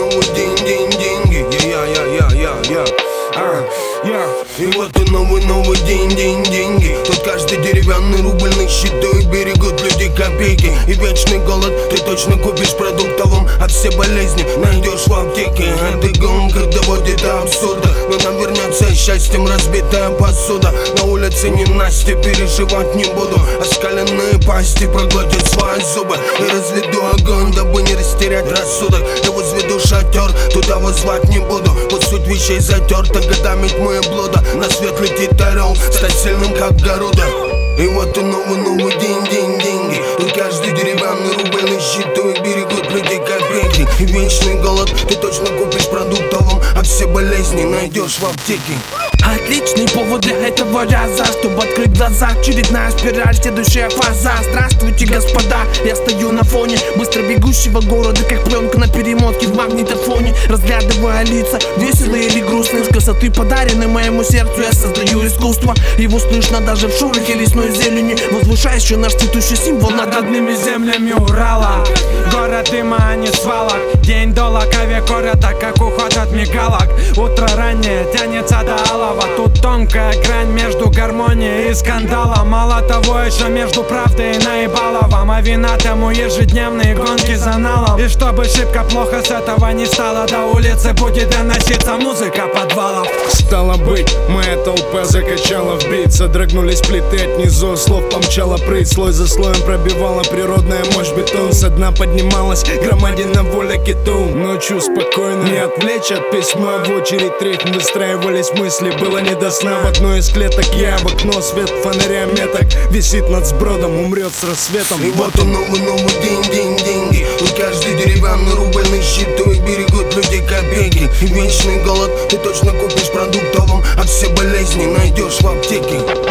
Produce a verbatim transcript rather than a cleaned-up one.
новый день, день, деньги. Я, я, я, я, я, а, я. И вот и новый, новый день, день, деньги. Тут каждый деревянный рубль на счету, и берегут люди копейки. И вечный голод ты точно купишь продуктовым, а все болезни найдешь в аптеке. Эта гонка доводит до абсурда, но нам вернется счастьем разбитая посуда. На улице не Настя, переживать не буду. Оскаленные пасти проглотят свои зубы. И разведу огонь, дабы не растерять рассудок. Я возведу шатер, туда вас звать не буду. Вот суть вещей затерта годами тьмы и блуда. На свет летит орел, стать сильным как Гаруда. И вот и новый, новый день, день, деньги. Тут каждый деревянный рубль на счету, и берегут люди копейки. И вечный голод ты точно купишь продуктовым, а все болезни найдешь в аптеке. Отличный повод для этого раза, чтобы открыть глаза. Очередная спираль, следующая фаза. Здравствуйте, господа, я стою на фоне быстро бегущего города, как пленка на перемотке в магнитофоне. Разглядывая лица, веселые или грустные, с красоты подаренной моему сердцу я создаю искусство. Его слышно даже в шорохе лесной зелени, возвышающий наш цветущий символ над родными землями Урала. Город дыма, а не свалок. День до лакове города, как уход от мигалок. Утро раннее тянется до алого. Тут тонкая грань между гармонией и скандалом. Мало того, еще между правдой и наебаловом. А вина тому ежедневные гонки за налом. И чтобы шибко плохо с этого не стало, до улицы будет доноситься музыка подвалов. Стало быть, моя толпа закачала в бит. Содрогнулись плиты от низу, слов помчала прыть. Слой за слоем пробивала природная мощь бетон. Со дна поднималась громадина воля киту. Ночью спокойно, не отвлечь от письма. В очередь рифм выстраивались мысли. Было не до сна, в одной из клеток я в окно, свет фонаря меток висит над сбродом, умрет с рассветом. И вот он новый, новый день, день, деньги. Тут каждый деревянный рубль на счету, и берегут люди копейки. И вечный голод ты точно купишь продуктовым, а все болезни найдешь в аптеке.